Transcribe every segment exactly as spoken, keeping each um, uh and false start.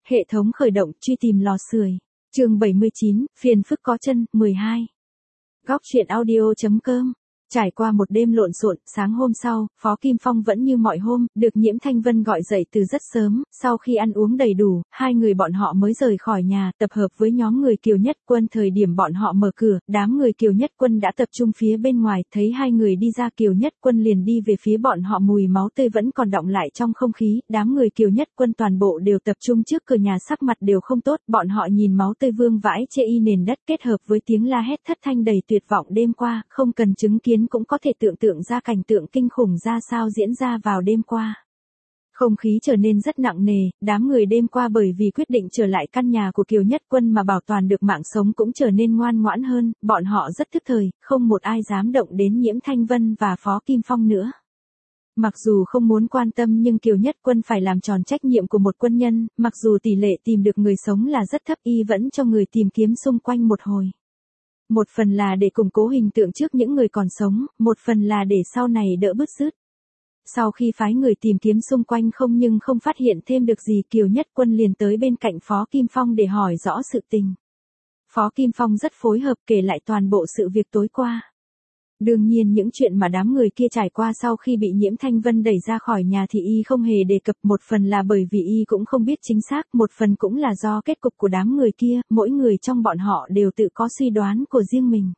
Hệ thống khởi động, truy tìm lò sưởi. Chương bảy mươi chín, phiền phức có chân, mười hai. Góc truyện audio chấm com. Trải qua một đêm lộn xộn, sáng hôm sau, Phó Kim Phong vẫn như mọi hôm, được Nhiễm Thanh Vân gọi dậy từ rất sớm, sau khi ăn uống đầy đủ, hai người bọn họ mới rời khỏi nhà, tập hợp với nhóm người Kiều Nhất Quân. Thời điểm bọn họ mở cửa, đám người Kiều Nhất Quân đã tập trung phía bên ngoài, thấy hai người đi ra, Kiều Nhất Quân liền đi về phía bọn họ, mùi máu tươi vẫn còn đọng lại trong không khí, đám người Kiều Nhất Quân toàn bộ đều tập trung trước cửa nhà, sắc mặt đều không tốt, bọn họ nhìn máu tươi vương vãi chê y nền đất kết hợp với tiếng la hét thất thanh đầy tuyệt vọng đêm qua, không cần chứng kiến cũng có thể tưởng tượng ra cảnh tượng kinh khủng ra sao diễn ra vào đêm qua. Không khí trở nên rất nặng nề, đám người đêm qua bởi vì quyết định trở lại căn nhà của Kiều Nhất Quân mà bảo toàn được mạng sống cũng trở nên ngoan ngoãn hơn, bọn họ rất thức thời, không một ai dám động đến Nhiễm Thanh Vân và Phó Kim Phong nữa. Mặc dù không muốn quan tâm nhưng Kiều Nhất Quân phải làm tròn trách nhiệm của một quân nhân, mặc dù tỷ lệ tìm được người sống là rất thấp, y vẫn cho người tìm kiếm xung quanh một hồi. Một phần là để củng cố hình tượng trước những người còn sống, một phần là để sau này đỡ bứt rứt. Sau khi phái người tìm kiếm xung quanh không nhưng không phát hiện thêm được gì, Kiều Nhất Quân liền tới bên cạnh Phó Kim Phong để hỏi rõ sự tình. Phó Kim Phong rất phối hợp kể lại toàn bộ sự việc tối qua. Đương nhiên những chuyện mà đám người kia trải qua sau khi bị Nhiễm Thanh Vân đẩy ra khỏi nhà thì y không hề đề cập, một phần là bởi vì y cũng không biết chính xác, một phần cũng là do kết cục của đám người kia, mỗi người trong bọn họ đều tự có suy đoán của riêng mình.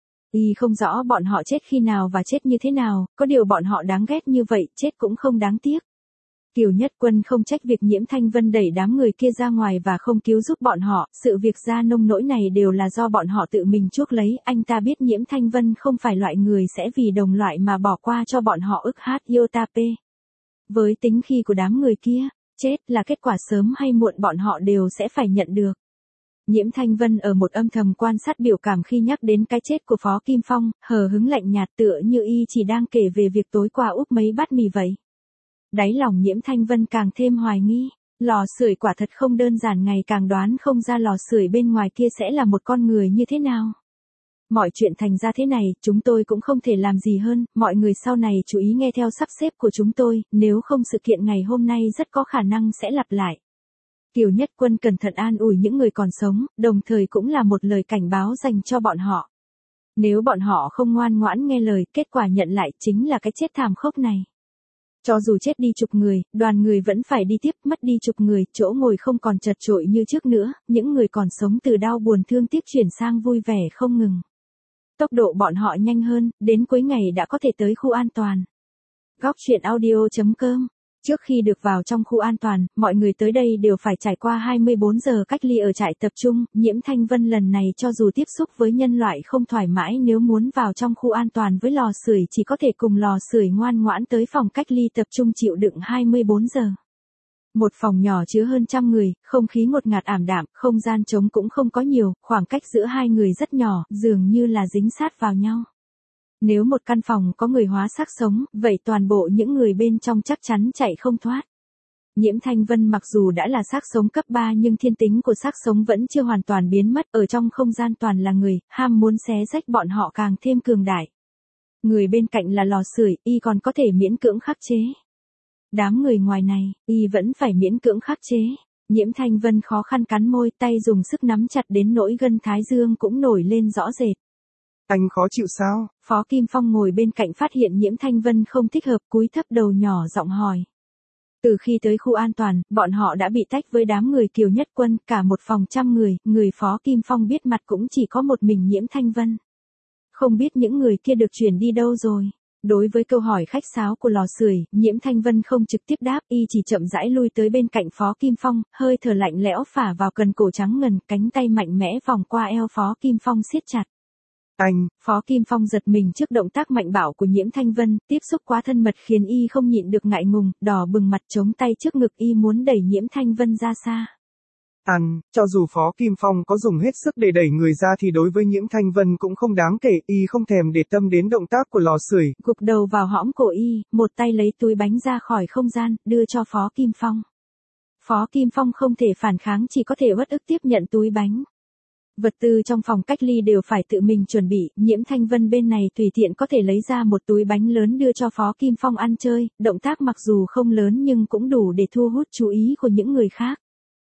Y không rõ bọn họ chết khi nào và chết như thế nào, có điều bọn họ đáng ghét như vậy, chết cũng không đáng tiếc. Kiều Nhất Quân không trách việc Nhiễm Thanh Vân đẩy đám người kia ra ngoài và không cứu giúp bọn họ, sự việc ra nông nỗi này đều là do bọn họ tự mình chuốc lấy, anh ta biết Nhiễm Thanh Vân không phải loại người sẽ vì đồng loại mà bỏ qua cho bọn họ ức hát iota p. Với tính khi của đám người kia, chết là kết quả sớm hay muộn bọn họ đều sẽ phải nhận được. Nhiễm Thanh Vân ở một âm thầm quan sát biểu cảm khi nhắc đến cái chết của Phó Kim Phong, hờ hững lạnh nhạt tựa như y chỉ đang kể về việc tối qua úp mấy bát mì vậy. Đáy lòng Nhiễm Thanh Vân càng thêm hoài nghi, lò sưởi quả thật không đơn giản, ngày càng đoán không ra lò sưởi bên ngoài kia sẽ là một con người như thế nào. Mọi chuyện thành ra thế này, chúng tôi cũng không thể làm gì hơn, mọi người sau này chú ý nghe theo sắp xếp của chúng tôi, nếu không sự kiện ngày hôm nay rất có khả năng sẽ lặp lại. Kiều Nhất Quân cẩn thận an ủi những người còn sống, đồng thời cũng là một lời cảnh báo dành cho bọn họ. Nếu bọn họ không ngoan ngoãn nghe lời, kết quả nhận lại chính là cái chết thảm khốc này. Cho dù chết đi chục người, đoàn người vẫn phải đi tiếp, mất đi chục người, chỗ ngồi không còn chật chội như trước nữa, những người còn sống từ đau buồn thương tiếc chuyển sang vui vẻ không ngừng. Tốc độ bọn họ nhanh hơn, đến cuối ngày đã có thể tới khu an toàn. Góc truyện audio chấm com. Trước khi được vào trong khu an toàn, mọi người tới đây đều phải trải qua hai mươi bốn giờ cách ly ở trại tập trung, Nhiễm Thanh Vân lần này cho dù tiếp xúc với nhân loại không thoải mái, nếu muốn vào trong khu an toàn với lò sưởi chỉ có thể cùng lò sưởi ngoan ngoãn tới phòng cách ly tập trung chịu đựng hai mươi bốn giờ. Một phòng nhỏ chứa hơn trăm người, không khí ngột ngạt ảm đạm, không gian trống cũng không có nhiều, khoảng cách giữa hai người rất nhỏ, dường như là dính sát vào nhau. Nếu một căn phòng có người hóa xác sống, vậy toàn bộ những người bên trong chắc chắn chạy không thoát. Nhiễm Thanh Vân mặc dù đã là xác sống cấp ba nhưng thiên tính của xác sống vẫn chưa hoàn toàn biến mất, ở trong không gian toàn là người, ham muốn xé rách bọn họ càng thêm cường đại. Người bên cạnh là lò sưởi, y còn có thể miễn cưỡng khắc chế. Đám người ngoài này, y vẫn phải miễn cưỡng khắc chế. Nhiễm Thanh Vân khó khăn cắn môi, tay dùng sức nắm chặt đến nỗi gân thái dương cũng nổi lên rõ rệt. Anh khó chịu sao? Phó Kim Phong ngồi bên cạnh phát hiện Nhiễm Thanh Vân không thích hợp, cúi thấp đầu nhỏ giọng hỏi. Từ khi tới khu an toàn, bọn họ đã bị tách với đám người Kiều Nhất Quân, cả một phòng trăm người, người Phó Kim Phong biết mặt cũng chỉ có một mình Nhiễm Thanh Vân. Không biết những người kia được chuyển đi đâu rồi. Đối với câu hỏi khách sáo của lò sưởi, Nhiễm Thanh Vân không trực tiếp đáp, y chỉ chậm rãi lui tới bên cạnh Phó Kim Phong, hơi thở lạnh lẽo phả vào cần cổ trắng ngần, cánh tay mạnh mẽ vòng qua eo Phó Kim Phong siết chặt. Anh, Phó Kim Phong giật mình trước động tác mạnh bạo của Nhiễm Thanh Vân, tiếp xúc quá thân mật khiến y không nhịn được ngại ngùng, đỏ bừng mặt chống tay trước ngực, y muốn đẩy Nhiễm Thanh Vân ra xa. Anh, cho dù Phó Kim Phong có dùng hết sức để đẩy người ra thì đối với Nhiễm Thanh Vân cũng không đáng kể, y không thèm để tâm đến động tác của lò sưởi. Gục đầu vào hõm cổ y, một tay lấy túi bánh ra khỏi không gian, đưa cho Phó Kim Phong. Phó Kim Phong không thể phản kháng, chỉ có thể uất ức tiếp nhận túi bánh. Vật tư trong phòng cách ly đều phải tự mình chuẩn bị, Nhiễm Thanh Vân bên này tùy tiện có thể lấy ra một túi bánh lớn đưa cho Phó Kim Phong ăn chơi, động tác mặc dù không lớn nhưng cũng đủ để thu hút chú ý của những người khác.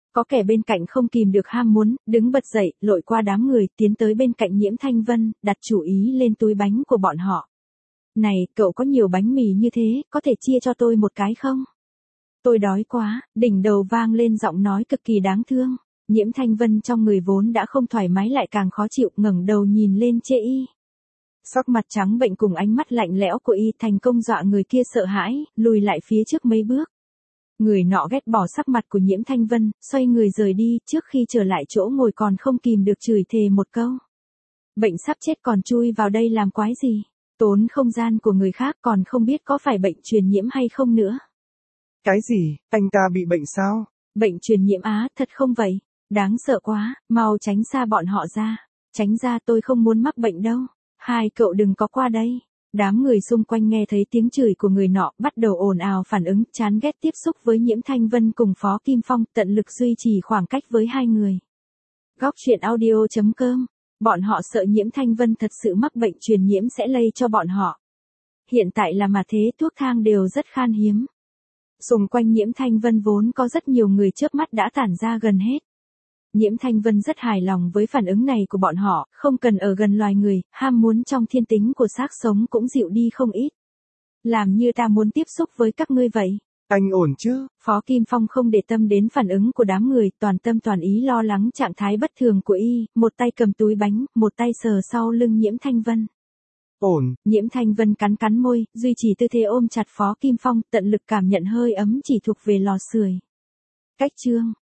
Có kẻ bên cạnh không kìm được ham muốn, đứng bật dậy, lội qua đám người, tiến tới bên cạnh Nhiễm Thanh Vân, đặt chủ ý lên túi bánh của bọn họ. Này, cậu có nhiều bánh mì như thế, có thể chia cho tôi một cái không? Tôi đói quá, đỉnh đầu vang lên giọng nói cực kỳ đáng thương. Nhiễm Thanh Vân trong người vốn đã không thoải mái lại càng khó chịu, ngẩng đầu nhìn lên chê y. Sắc mặt trắng bệnh cùng ánh mắt lạnh lẽo của y thành công dọa người kia sợ hãi, lùi lại phía trước mấy bước. Người nọ ghét bỏ sắc mặt của Nhiễm Thanh Vân, xoay người rời đi, trước khi trở lại chỗ ngồi còn không kìm được chửi thề một câu. Bệnh sắp chết còn chui vào đây làm quái gì? Tốn không gian của người khác còn không biết có phải bệnh truyền nhiễm hay không nữa. Cái gì, anh ta bị bệnh sao? Bệnh truyền nhiễm á, thật không vậy? Đáng sợ quá, mau tránh xa bọn họ ra. Tránh ra, tôi không muốn mắc bệnh đâu. Hai cậu đừng có qua đây. Đám người xung quanh nghe thấy tiếng chửi của người nọ, bắt đầu ồn ào phản ứng, chán ghét tiếp xúc với Nhiễm Thanh Vân cùng Phó Kim Phong, tận lực duy trì khoảng cách với hai người. Góc truyện audio chấm com. Bọn họ sợ Nhiễm Thanh Vân thật sự mắc bệnh truyền nhiễm sẽ lây cho bọn họ. Hiện tại là mà thế, thuốc thang đều rất khan hiếm. Xung quanh Nhiễm Thanh Vân vốn có rất nhiều người chớp mắt đã tản ra gần hết. Nhiễm Thanh Vân rất hài lòng với phản ứng này của bọn họ, không cần ở gần loài người, ham muốn trong thiên tính của xác sống cũng dịu đi không ít. Làm như ta muốn tiếp xúc với các ngươi vậy. Anh ổn chứ? Phó Kim Phong không để tâm đến phản ứng của đám người, toàn tâm toàn ý lo lắng trạng thái bất thường của y, một tay cầm túi bánh, một tay sờ sau lưng Nhiễm Thanh Vân. Ổn. Nhiễm Thanh Vân cắn cắn môi, duy trì tư thế ôm chặt Phó Kim Phong, tận lực cảm nhận hơi ấm chỉ thuộc về lò sưởi. Cách chương